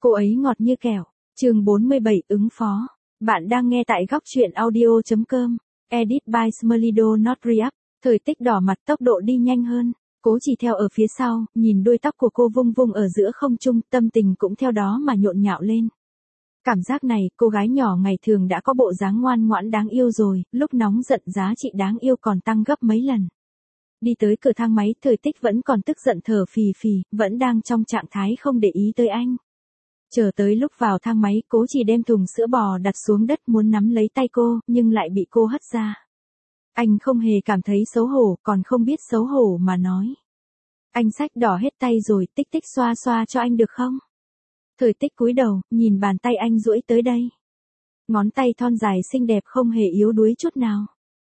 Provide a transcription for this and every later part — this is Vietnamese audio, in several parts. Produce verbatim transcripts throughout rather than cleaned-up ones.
Cô ấy ngọt như kẹo. Chương bốn mươi bảy ứng phó. Bạn đang nghe tại góc truyện audio chấm com. Edit by Smelido Not React. Thời tích đỏ mặt, tốc độ đi nhanh hơn. Cố Chỉ theo ở phía sau, nhìn đuôi tóc của cô vung vung ở giữa không trung, tâm tình cũng theo đó mà nhộn nhạo lên. Cảm giác này, cô gái nhỏ ngày thường đã có bộ dáng ngoan ngoãn đáng yêu rồi, lúc nóng giận giá trị đáng yêu còn tăng gấp mấy lần. Đi tới cửa thang máy, Thời tích vẫn còn tức giận thở phì phì, vẫn đang trong trạng thái không để ý tới anh. Chờ tới lúc vào thang máy, Cố Chỉ đem thùng sữa bò đặt xuống đất muốn nắm lấy tay cô, nhưng lại bị cô hất ra. Anh không hề cảm thấy xấu hổ, còn không biết xấu hổ mà nói. Anh xách đỏ hết tay rồi, tích tích xoa xoa cho anh được không? Thời tích cúi đầu, nhìn bàn tay anh duỗi tới đây. Ngón tay thon dài xinh đẹp không hề yếu đuối chút nào.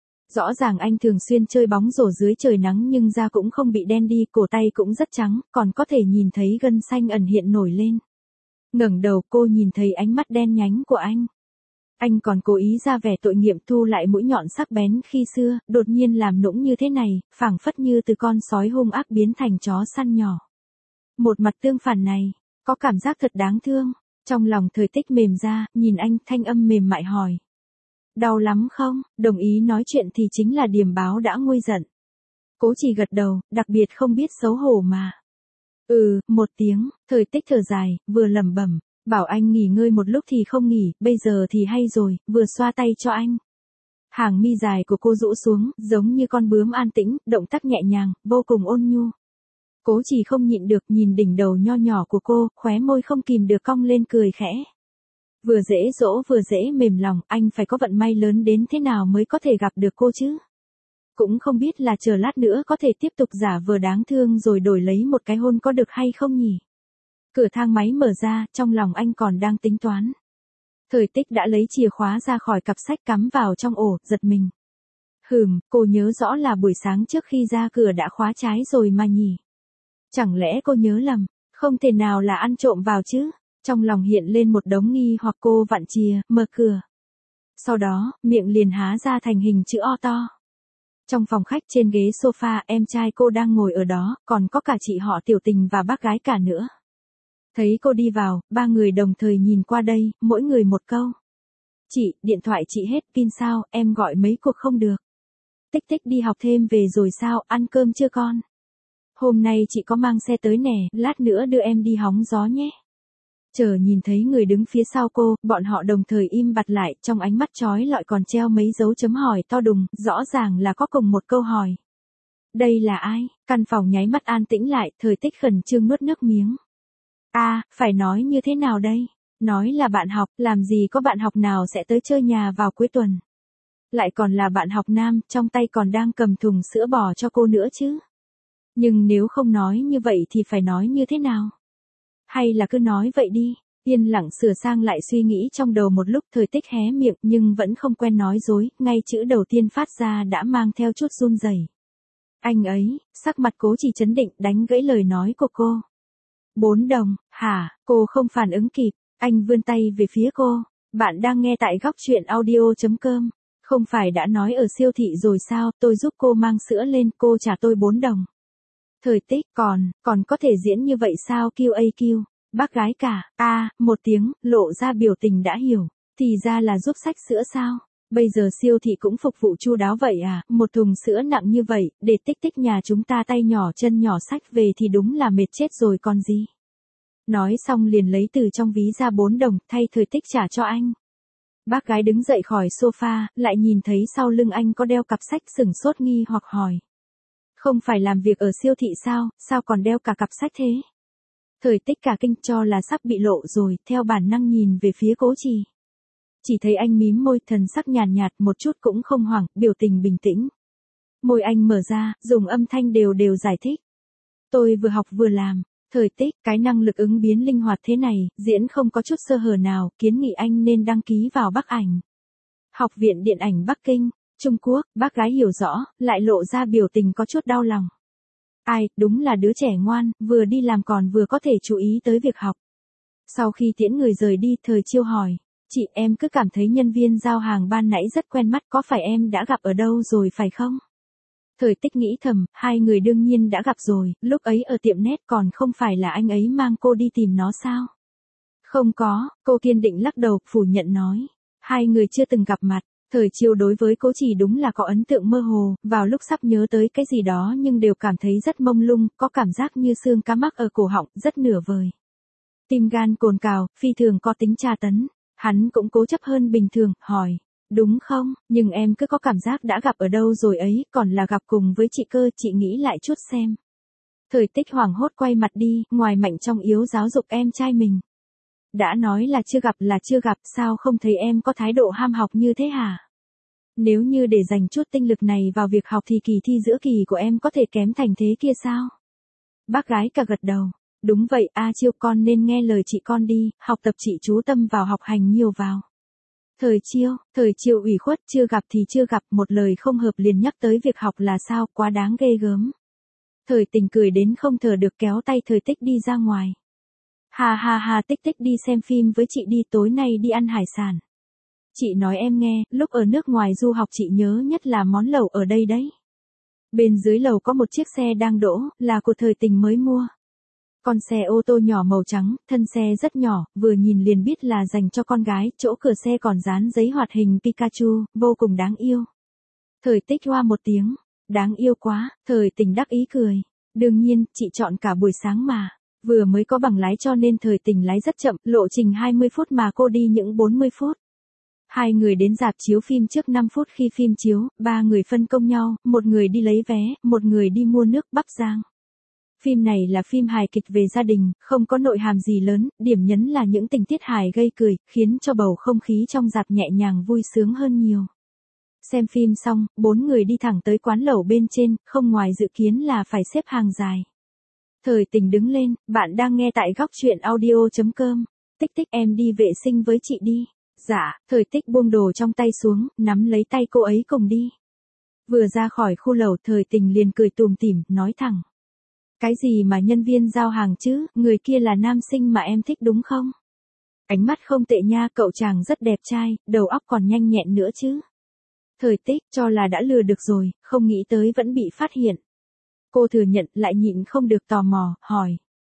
Rõ ràng anh thường xuyên chơi bóng rổ dưới trời nắng nhưng da cũng không bị đen đi, cổ tay cũng rất trắng, còn có thể nhìn thấy gân xanh ẩn hiện nổi lên. Ngẩng đầu cô nhìn thấy ánh mắt đen nhánh của anh. Anh còn cố ý ra vẻ tội nghiệp thu lại mũi nhọn sắc bén khi xưa, đột nhiên làm nũng như thế này, phảng phất như từ con sói hung ác biến thành chó săn nhỏ. Một mặt tương phản này, có cảm giác thật đáng thương. Trong lòng Thời tích mềm ra, nhìn anh, thanh âm mềm mại hỏi. Đau lắm không? Đồng ý nói chuyện thì chính là điềm báo đã nguôi giận. Cố Chỉ gật đầu, đặc biệt không biết xấu hổ mà. Ừ, một tiếng, Thời tích thở dài, vừa lẩm bẩm, bảo anh nghỉ ngơi một lúc thì không nghỉ, bây giờ thì hay rồi, vừa xoa tay cho anh. Hàng mi dài của cô rũ xuống, giống như con bướm an tĩnh, động tác nhẹ nhàng, vô cùng ôn nhu. Cố Chỉ không nhịn được nhìn đỉnh đầu nho nhỏ của cô, khóe môi không kìm được cong lên cười khẽ. Vừa dễ dỗ vừa dễ mềm lòng, anh phải có vận may lớn đến thế nào mới có thể gặp được cô chứ? Cũng không biết là chờ lát nữa có thể tiếp tục giả vờ đáng thương rồi đổi lấy một cái hôn có được hay không nhỉ? Cửa thang máy mở ra, trong lòng anh còn đang tính toán. Thời tích đã lấy chìa khóa ra khỏi cặp sách cắm vào trong ổ, giật mình. Hừm, cô nhớ rõ là buổi sáng trước khi ra cửa đã khóa trái rồi mà nhỉ? Chẳng lẽ cô nhớ lầm, không thể nào là ăn trộm vào chứ? Trong lòng hiện lên một đống nghi hoặc cô vặn chìa, mở cửa. Sau đó, miệng liền há ra thành hình chữ O to. Trong phòng khách trên ghế sofa, em trai cô đang ngồi ở đó, còn có cả chị họ Tiểu Tình và bác gái cả nữa. Thấy cô đi vào, ba người đồng thời nhìn qua đây, mỗi người một câu. Chị, điện thoại chị hết pin sao, em gọi mấy cuộc không được. Tích tích đi học thêm về rồi sao, ăn cơm chưa con? Hôm nay chị có mang xe tới nè, lát nữa đưa em đi hóng gió nhé. Chờ nhìn thấy người đứng phía sau cô, bọn họ đồng thời im bặt lại, trong ánh mắt chói lọi còn treo mấy dấu chấm hỏi to đùng, rõ ràng là có cùng một câu hỏi. Đây là ai? Căn phòng nháy mắt an tĩnh lại, Thời tích khẩn trương nuốt nước miếng. A, à, phải nói như thế nào đây? Nói là bạn học, làm gì có bạn học nào sẽ tới chơi nhà vào cuối tuần. Lại còn là bạn học nam, trong tay còn đang cầm thùng sữa bò cho cô nữa chứ. Nhưng nếu không nói như vậy thì phải nói như thế nào? Hay là cứ nói vậy đi, yên lặng sửa sang lại suy nghĩ trong đầu một lúc. Thời tích hé miệng nhưng vẫn không quen nói dối, ngay chữ đầu tiên phát ra đã mang theo chút run rẩy. Anh ấy, sắc mặt Cố Chỉ chấn định đánh gãy lời nói của cô. Bốn đồng, hả, cô không phản ứng kịp, anh vươn tay về phía cô. Bạn đang nghe tại góc truyện audio chấm com. Không phải đã nói ở siêu thị rồi sao, tôi giúp cô mang sữa lên, cô trả tôi bốn đồng. Thời tích, còn, còn có thể diễn như vậy sao kiu a kiu, bác gái cả, a à, một tiếng, lộ ra biểu tình đã hiểu, thì ra là giúp xách sữa sao, bây giờ siêu thị cũng phục vụ chu đáo vậy à, một thùng sữa nặng như vậy, để tích tích nhà chúng ta tay nhỏ chân nhỏ xách về thì đúng là mệt chết rồi còn gì. Nói xong liền lấy từ trong ví ra bốn đồng, thay Thời tích trả cho anh. Bác gái đứng dậy khỏi sofa, lại nhìn thấy sau lưng anh có đeo cặp sách sửng sốt nghi hoặc hỏi. Không phải làm việc ở siêu thị sao, sao còn đeo cả cặp sách thế? Thời tích cả kinh cho là sắp bị lộ rồi, theo bản năng nhìn về phía Cố Chỉ. Chỉ thấy anh mím môi, thần sắc nhàn nhạt, nhạt một chút cũng không hoảng, biểu tình bình tĩnh. Môi anh mở ra, dùng âm thanh đều đều giải thích. Tôi vừa học vừa làm. Thời tích, cái năng lực ứng biến linh hoạt thế này, diễn không có chút sơ hở nào, kiến nghị anh nên đăng ký vào Bắc Ảnh. Học viện Điện ảnh Bắc Kinh. Trung Quốc, bác gái hiểu rõ, lại lộ ra biểu tình có chút đau lòng. Ai, đúng là đứa trẻ ngoan, vừa đi làm còn vừa có thể chú ý tới việc học. Sau khi tiễn người rời đi, Thời chiêu hỏi, chị em cứ cảm thấy nhân viên giao hàng ban nãy rất quen mắt, có phải em đã gặp ở đâu rồi phải không? Thời tích nghĩ thầm, hai người đương nhiên đã gặp rồi, lúc ấy ở tiệm net còn không phải là anh ấy mang cô đi tìm nó sao? Không có, cô kiên định lắc đầu, phủ nhận nói. Hai người chưa từng gặp mặt. Thời Chiêu đối với Cố Chỉ đúng là có ấn tượng mơ hồ, vào lúc sắp nhớ tới cái gì đó nhưng đều cảm thấy rất mông lung, có cảm giác như xương cá mắc ở cổ họng, rất nửa vời. Tim gan cồn cào, phi thường có tính tra tấn. Hắn cũng cố chấp hơn bình thường, hỏi. Đúng không, nhưng em cứ có cảm giác đã gặp ở đâu rồi ấy, còn là gặp cùng với chị cơ, chị nghĩ lại chút xem. Thời Tích hoảng hốt quay mặt đi, ngoài mạnh trong yếu giáo dục em trai mình. Đã nói là chưa gặp là chưa gặp, sao không thấy em có thái độ ham học như thế hả? Nếu như để dành chút tinh lực này vào việc học thì kỳ thi giữa kỳ của em có thể kém thành thế kia sao? Bác gái cả gật đầu. Đúng vậy, A Chiêu, con nên nghe lời chị con đi, học tập chị chú tâm vào học hành nhiều vào. Thời Chiêu, Thời Chiêu ủy khuất, chưa gặp thì chưa gặp, một lời không hợp liền nhắc tới việc học là sao, quá đáng ghê gớm. Thời Tình cười đến không thở được, kéo tay Thời Tích đi ra ngoài. Ha ha ha, Tích Tích đi xem phim với chị đi, tối nay đi ăn hải sản. Chị nói em nghe, lúc ở nước ngoài du học chị nhớ nhất là món lẩu ở đây đấy. Bên dưới lầu có một chiếc xe đang đỗ, là của Thời Tình mới mua. Con xe ô tô nhỏ màu trắng, thân xe rất nhỏ, vừa nhìn liền biết là dành cho con gái, chỗ cửa xe còn dán giấy hoạt hình Pikachu, vô cùng đáng yêu. Thời Tích hoa một tiếng, đáng yêu quá, Thời Tình đắc ý cười. Đương nhiên, chị chọn cả buổi sáng mà. Vừa mới có bằng lái cho nên Thời Tình lái rất chậm, lộ trình hai mươi phút mà cô đi những bốn mươi phút. Hai người đến rạp chiếu phim trước năm phút khi phim chiếu, ba người phân công nhau, một người đi lấy vé, một người đi mua nước Bắc Giang. Phim này là phim hài kịch về gia đình, không có nội hàm gì lớn, điểm nhấn là những tình tiết hài gây cười, khiến cho bầu không khí trong rạp nhẹ nhàng vui sướng hơn nhiều. Xem phim xong, bốn người đi thẳng tới quán lẩu bên trên, không ngoài dự kiến là phải xếp hàng dài. Thời Tình đứng lên, bạn đang nghe tại góc truyện audio chấm com. Tích Tích, em đi vệ sinh với chị đi. Dạ, Thời Tích buông đồ trong tay xuống, nắm lấy tay cô ấy cùng đi. Vừa ra khỏi khu lẩu, Thời Tình liền cười tùm tỉm, nói thẳng. Cái gì mà nhân viên giao hàng chứ, người kia là nam sinh mà em thích đúng không? Ánh mắt không tệ nha, cậu chàng rất đẹp trai, đầu óc còn nhanh nhẹn nữa chứ. Thời Tích cho là đã lừa được rồi, không nghĩ tới vẫn bị phát hiện. Cô thừa nhận, lại nhịn không được tò mò, hỏi.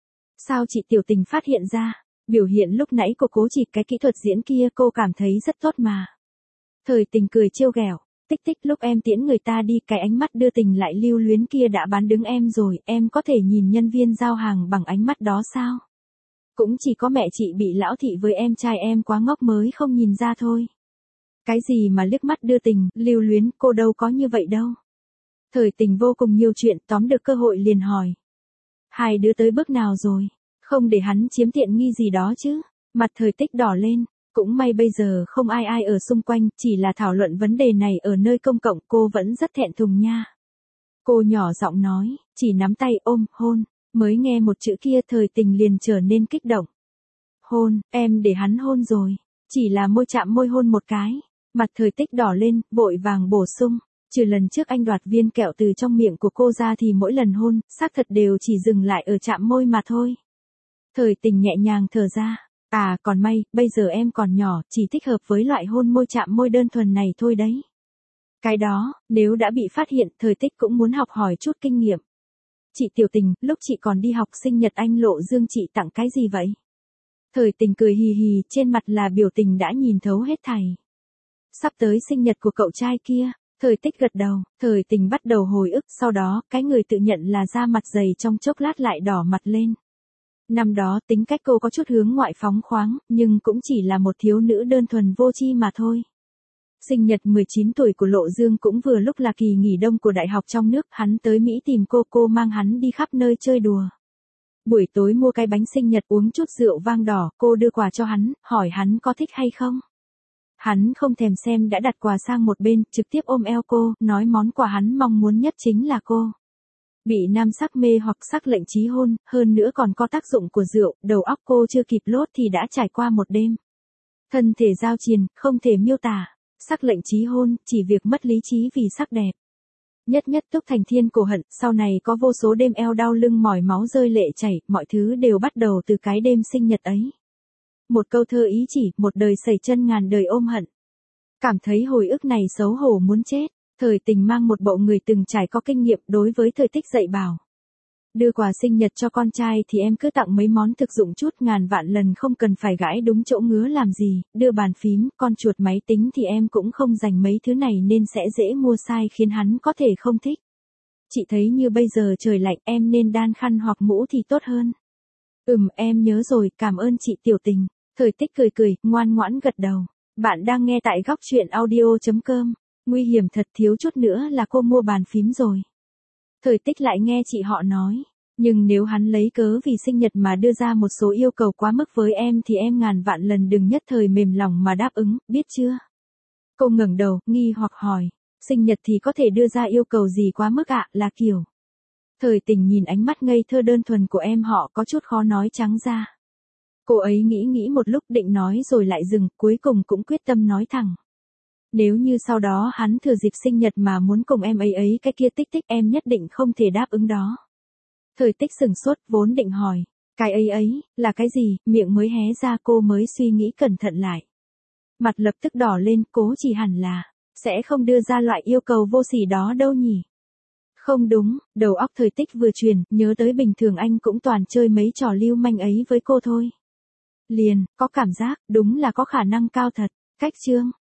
Sao chị Tiểu Tình phát hiện ra? Biểu hiện lúc nãy của Cố Chỉ, cái kỹ thuật diễn kia cô cảm thấy rất tốt mà. Thời Tình cười trêu ghẹo. Tích Tích, lúc em tiễn người ta đi, cái ánh mắt đưa tình lại lưu luyến kia đã bán đứng em rồi, em có thể nhìn nhân viên giao hàng bằng ánh mắt đó sao? Cũng chỉ có mẹ chị bị lão thị với em trai em quá ngốc mới không nhìn ra thôi. Cái gì mà liếc mắt đưa tình, lưu luyến, cô đâu có như vậy đâu. Thời Tình vô cùng nhiều chuyện, tóm được cơ hội liền hỏi. Hai đứa tới bước nào rồi? Không để hắn chiếm tiện nghi gì đó chứ? Mặt Thời Tích đỏ lên. Cũng may bây giờ không ai ai ở xung quanh, chỉ là thảo luận vấn đề này ở nơi công cộng, cô vẫn rất thẹn thùng nha. Cô nhỏ giọng nói, chỉ nắm tay ôm, hôn, mới nghe một chữ kia Thời Tình liền trở nên kích động. Hôn, em để hắn hôn rồi, chỉ là môi chạm môi hôn một cái. Mặt Thời Tích đỏ lên, vội vàng bổ sung, trừ lần trước anh đoạt viên kẹo từ trong miệng của cô ra thì mỗi lần hôn, xác thật đều chỉ dừng lại ở chạm môi mà thôi. Thời Tình nhẹ nhàng thở ra. À còn may, bây giờ em còn nhỏ, chỉ thích hợp với loại hôn môi chạm môi đơn thuần này thôi đấy. Cái đó, nếu đã bị phát hiện, Thời Tích cũng muốn học hỏi chút kinh nghiệm. Chị Tiểu Tình, lúc chị còn đi học sinh nhật anh Lộ Dương chị tặng cái gì vậy? Thời Tình cười hì hì, trên mặt là biểu tình đã nhìn thấu hết thảy. Sắp tới sinh nhật của cậu trai kia, Thời Tích gật đầu, Thời Tình bắt đầu hồi ức, sau đó, cái người tự nhận là da mặt dày trong chốc lát lại đỏ mặt lên. Năm đó tính cách cô có chút hướng ngoại phóng khoáng, nhưng cũng chỉ là một thiếu nữ đơn thuần vô tri mà thôi. Sinh nhật mười chín tuổi của Lộ Dương cũng vừa lúc là kỳ nghỉ đông của đại học trong nước, hắn tới Mỹ tìm cô, cô mang hắn đi khắp nơi chơi đùa. Buổi tối mua cái bánh sinh nhật uống chút rượu vang đỏ, cô đưa quà cho hắn, hỏi hắn có thích hay không. Hắn không thèm xem đã đặt quà sang một bên, trực tiếp ôm eo cô, nói món quà hắn mong muốn nhất chính là cô. Bị nam sắc mê hoặc sắc lệnh chí hôn, hơn nữa còn có tác dụng của rượu, đầu óc cô chưa kịp lốt thì đã trải qua một đêm. Thân thể giao triền, không thể miêu tả, sắc lệnh chí hôn, chỉ việc mất lý trí vì sắc đẹp. Nhất nhất Túc Thành Thiên cổ hận, sau này có vô số đêm eo đau lưng mỏi máu rơi lệ chảy, mọi thứ đều bắt đầu từ cái đêm sinh nhật ấy. Một câu thơ ý chỉ, một đời sẩy chân ngàn đời ôm hận. Cảm thấy hồi ức này xấu hổ muốn chết. Thời Tình mang một bộ người từng trải có kinh nghiệm đối với Thời Tích dạy bảo. Đưa quà sinh nhật cho con trai thì em cứ tặng mấy món thực dụng chút, ngàn vạn lần không cần phải gãi đúng chỗ ngứa làm gì, đưa bàn phím, con chuột, máy tính thì em cũng không dành mấy thứ này nên sẽ dễ mua sai khiến hắn có thể không thích. Chị thấy như bây giờ trời lạnh em nên đan khăn hoặc mũ thì tốt hơn. Ừm em nhớ rồi, cảm ơn chị Tiểu Tình. Thời Tích cười cười, ngoan ngoãn gật đầu. Bạn đang nghe tại góc truyện audio.com. Nguy hiểm thật, thiếu chút nữa là cô mua bàn phím rồi. Thời Tích lại nghe chị họ nói. Nhưng nếu hắn lấy cớ vì sinh nhật mà đưa ra một số yêu cầu quá mức với em thì em ngàn vạn lần đừng nhất thời mềm lòng mà đáp ứng, biết chưa? Cô ngẩng đầu, nghi hoặc hỏi. Sinh nhật thì có thể đưa ra yêu cầu gì quá mức ạ, là kiểu. Thời Tình nhìn ánh mắt ngây thơ đơn thuần của em họ có chút khó nói trắng ra. Cô ấy nghĩ nghĩ một lúc định nói rồi lại dừng, cuối cùng cũng quyết tâm nói thẳng. Nếu như sau đó hắn thừa dịp sinh nhật mà muốn cùng em ấy ấy cái kia tích tích, em nhất định không thể đáp ứng đó. Thời Tích sừng sốt, vốn định hỏi, cái ấy ấy, là cái gì, miệng mới hé ra cô mới suy nghĩ cẩn thận lại. Mặt lập tức đỏ lên, cố chỉ hẳn là, sẽ không đưa ra loại yêu cầu vô sỉ đó đâu nhỉ. Không đúng, đầu óc Thời Tích vừa chuyển, nhớ tới bình thường anh cũng toàn chơi mấy trò lưu manh ấy với cô thôi. Liền, có cảm giác, đúng là có khả năng cao thật. Cách chương,